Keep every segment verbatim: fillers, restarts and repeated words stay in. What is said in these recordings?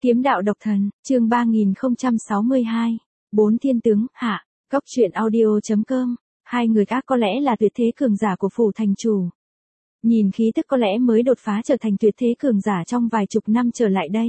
Kiếm đạo độc thần, chương ba nghìn không trăm sáu mươi hai. Bốn thiên tướng, hạ, Cốc truyện audio.com. Hai người khác có lẽ là tuyệt thế cường giả của phủ thành chủ. Nhìn khí tức có lẽ mới đột phá trở thành tuyệt thế cường giả trong vài chục năm trở lại đây.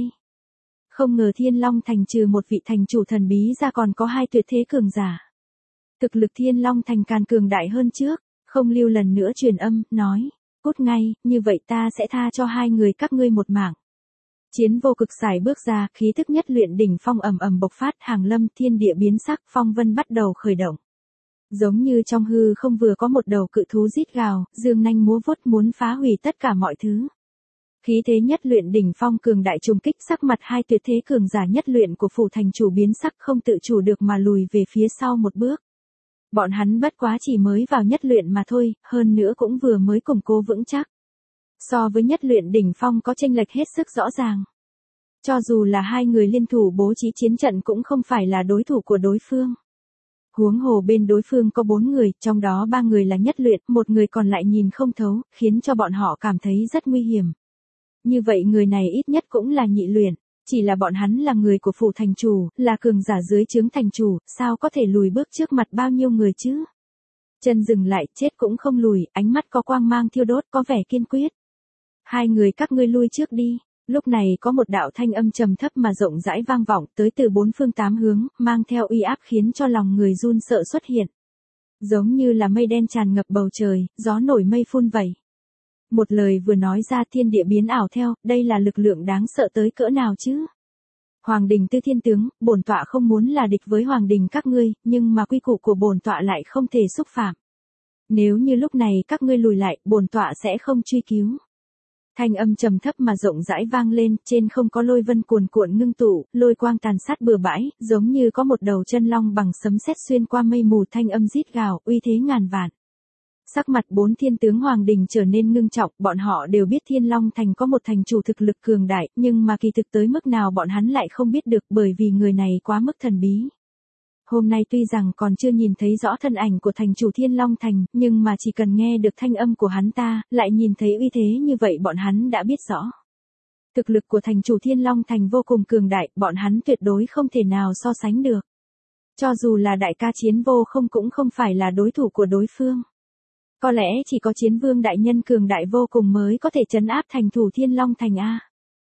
Không ngờ Thiên Long Thành trừ một vị thành chủ thần bí ra còn có hai tuyệt thế cường giả. Thực lực Thiên Long Thành càng cường đại hơn trước, không lưu lần nữa truyền âm, nói, cút ngay, như vậy ta sẽ tha cho hai người các ngươi một mạng. Chiến vô cực xài bước ra, khí thức nhất luyện đỉnh phong ầm ầm bộc phát, hàng lâm thiên địa biến sắc, phong vân bắt đầu khởi động. Giống như trong hư không vừa có một đầu cự thú rít gào, dương nanh múa vuốt muốn phá hủy tất cả mọi thứ. Khí thế nhất luyện đỉnh phong cường đại trùng kích, sắc mặt hai tuyệt thế cường giả nhất luyện của phủ thành chủ biến sắc, không tự chủ được mà lùi về phía sau một bước. Bọn hắn bất quá chỉ mới vào nhất luyện mà thôi, hơn nữa cũng vừa mới củng cố vững chắc. So với nhất luyện đỉnh phong có chênh lệch hết sức rõ ràng. Cho dù là hai người liên thủ bố trí chiến trận cũng không phải là đối thủ của đối phương. Huống hồ bên đối phương có bốn người, trong đó ba người là nhất luyện, một người còn lại nhìn không thấu, khiến cho bọn họ cảm thấy rất nguy hiểm. Như vậy người này ít nhất cũng là nhị luyện, chỉ là bọn hắn là người của phủ thành chủ, là cường giả dưới trướng thành chủ, sao có thể lùi bước trước mặt bao nhiêu người chứ? Chân dừng lại, chết cũng không lùi, ánh mắt có quang mang thiêu đốt, có vẻ kiên quyết. Hai người các ngươi lui trước đi. Lúc này có một đạo thanh âm trầm thấp mà rộng rãi vang vọng tới từ bốn phương tám hướng, mang theo uy áp khiến cho lòng người run sợ xuất hiện. Giống như là mây đen tràn ngập bầu trời, gió nổi mây phun vẩy. Một lời vừa nói ra thiên địa biến ảo theo, đây là lực lượng đáng sợ tới cỡ nào chứ? Hoàng đình Tư Thiên Tướng, bổn tọa không muốn là địch với hoàng đình các ngươi, nhưng mà quy củ của bổn tọa lại không thể xúc phạm. Nếu như lúc này các ngươi lùi lại, bổn tọa sẽ không truy cứu. Thanh âm trầm thấp mà rộng rãi vang lên, trên không có lôi vân cuồn cuộn ngưng tụ, lôi quang tàn sát bừa bãi, giống như có một đầu chân long bằng sấm sét xuyên qua mây mù, thanh âm rít gào, uy thế ngàn vạn. Sắc mặt bốn thiên tướng hoàng đình trở nên ngưng trọng, bọn họ đều biết Thiên Long Thành có một thành chủ thực lực cường đại, nhưng mà kỳ thực tới mức nào bọn hắn lại không biết được, bởi vì người này quá mức thần bí. Hôm nay tuy rằng còn chưa nhìn thấy rõ thân ảnh của thành chủ Thiên Long Thành, nhưng mà chỉ cần nghe được thanh âm của hắn ta, lại nhìn thấy uy thế như vậy bọn hắn đã biết rõ. Thực lực của thành chủ Thiên Long Thành vô cùng cường đại, bọn hắn tuyệt đối không thể nào so sánh được. Cho dù là đại ca Chiến Vô Không cũng không phải là đối thủ của đối phương. Có lẽ chỉ có Chiến Vương đại nhân cường đại vô cùng mới có thể trấn áp thành thủ Thiên Long Thành a.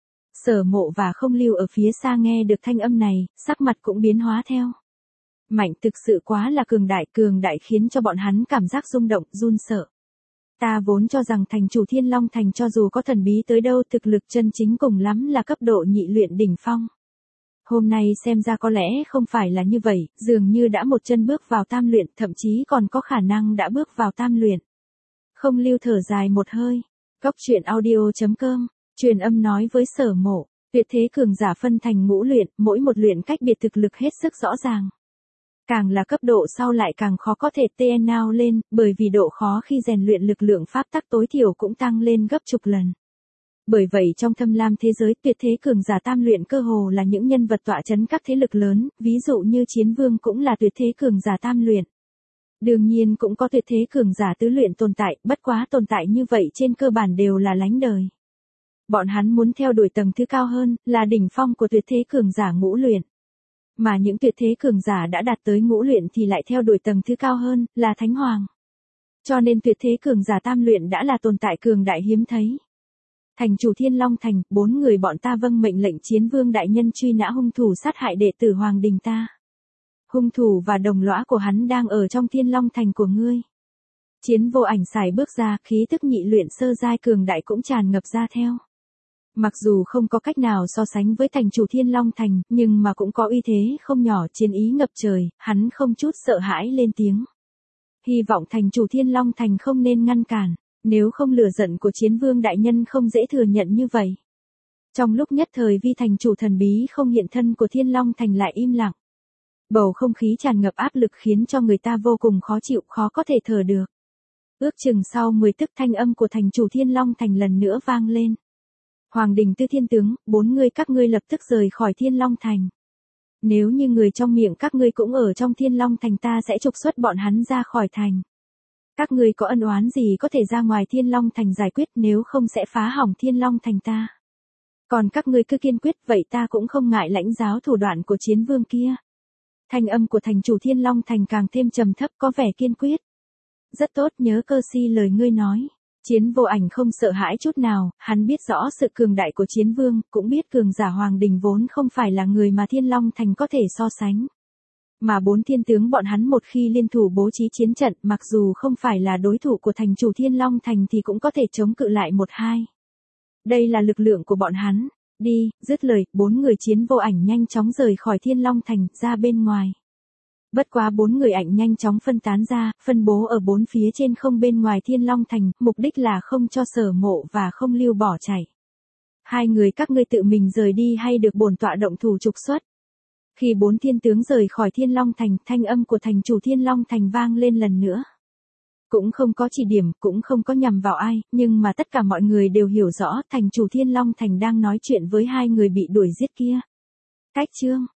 Sở Mộ và Không Lưu ở phía xa nghe được thanh âm này, sắc mặt cũng biến hóa theo. Mạnh, thực sự quá là cường đại, cường đại khiến cho bọn hắn cảm giác rung động, run sợ. Ta vốn cho rằng thành chủ Thiên Long Thành cho dù có thần bí tới đâu, thực lực chân chính cùng lắm là cấp độ nhị luyện đỉnh phong. Hôm nay xem ra có lẽ không phải là như vậy, dường như đã một chân bước vào tam luyện, thậm chí còn có khả năng đã bước vào tam luyện. Không Lưu thở dài một hơi. Cốc truyện audio.com, truyền âm nói với Sở Mộ, tuyệt thế cường giả phân thành ngũ luyện, mỗi một luyện cách biệt thực lực hết sức rõ ràng. Càng là cấp độ sau lại càng khó có thể tê nào lên, bởi vì độ khó khi rèn luyện lực lượng pháp tắc tối thiểu cũng tăng lên gấp chục lần. Bởi vậy trong thâm lam thế giới, tuyệt thế cường giả tam luyện cơ hồ là những nhân vật tọa chấn các thế lực lớn, ví dụ như Chiến Vương cũng là tuyệt thế cường giả tam luyện. Đương nhiên cũng có tuyệt thế cường giả tứ luyện tồn tại, bất quá tồn tại như vậy trên cơ bản đều là lánh đời. Bọn hắn muốn theo đuổi tầng thứ cao hơn, là đỉnh phong của tuyệt thế cường giả ngũ luyện. Mà những tuyệt thế cường giả đã đạt tới ngũ luyện thì lại theo đuổi tầng thứ cao hơn, là thánh hoàng. Cho nên tuyệt thế cường giả tam luyện đã là tồn tại cường đại hiếm thấy. Thành chủ Thiên Long Thành, bốn người bọn ta vâng mệnh lệnh Chiến Vương đại nhân truy nã hung thủ sát hại đệ tử hoàng đình ta. Hung thủ và đồng lõa của hắn đang ở trong Thiên Long Thành của ngươi. Chiến Vô Ảnh xài bước ra, khí tức nhị luyện sơ giai cường đại cũng tràn ngập ra theo. Mặc dù không có cách nào so sánh với thành chủ Thiên Long Thành, nhưng mà cũng có uy thế không nhỏ, chiến ý ngập trời, hắn không chút sợ hãi lên tiếng. Hy vọng thành chủ Thiên Long Thành không nên ngăn cản, nếu không lửa giận của Chiến Vương đại nhân không dễ thừa nhận như vậy. Trong lúc nhất thời vi thành chủ thần bí không hiện thân của Thiên Long Thành lại im lặng. Bầu không khí tràn ngập áp lực khiến cho người ta vô cùng khó chịu, khó có thể thở được. Ước chừng sau mười tức thanh âm của thành chủ Thiên Long Thành lần nữa vang lên. Hoàng đình Tư Thiên Tướng, bốn người các ngươi lập tức rời khỏi Thiên Long Thành. Nếu như người trong miệng các ngươi cũng ở trong Thiên Long Thành ta sẽ trục xuất bọn hắn ra khỏi thành. Các ngươi có ân oán gì có thể ra ngoài Thiên Long Thành giải quyết, nếu không sẽ phá hỏng Thiên Long Thành ta. Còn các ngươi cứ kiên quyết vậy ta cũng không ngại lãnh giáo thủ đoạn của chiến vương kia. Thanh âm của thành chủ Thiên Long Thành càng thêm trầm thấp có vẻ kiên quyết. Rất tốt, nhớ Cơ Si lời ngươi nói. Chiến Vô Ảnh không sợ hãi chút nào, hắn biết rõ sự cường đại của chiến vương, cũng biết cường giả Hoàng Đình vốn không phải là người mà Thiên Long Thành có thể so sánh. Mà bốn thiên tướng bọn hắn một khi liên thủ bố trí chiến trận, mặc dù không phải là đối thủ của thành chủ Thiên Long Thành thì cũng có thể chống cự lại một hai. Đây là lực lượng của bọn hắn. Đi, dứt lời, bốn người Chiến Vô Ảnh nhanh chóng rời khỏi Thiên Long Thành, ra bên ngoài. Bất quá bốn người ảnh nhanh chóng phân tán ra, phân bố ở bốn phía trên không bên ngoài Thiên Long Thành, mục đích là không cho Sở Mộ và Không Lưu bỏ chạy. Hai người các ngươi tự mình rời đi hay được bổn tọa động thủ trục xuất? Khi bốn thiên tướng rời khỏi Thiên Long Thành, thanh âm của thành chủ Thiên Long Thành vang lên lần nữa. Cũng không có chỉ điểm, cũng không có nhằm vào ai, nhưng mà tất cả mọi người đều hiểu rõ thành chủ Thiên Long Thành đang nói chuyện với hai người bị đuổi giết kia. Cách chương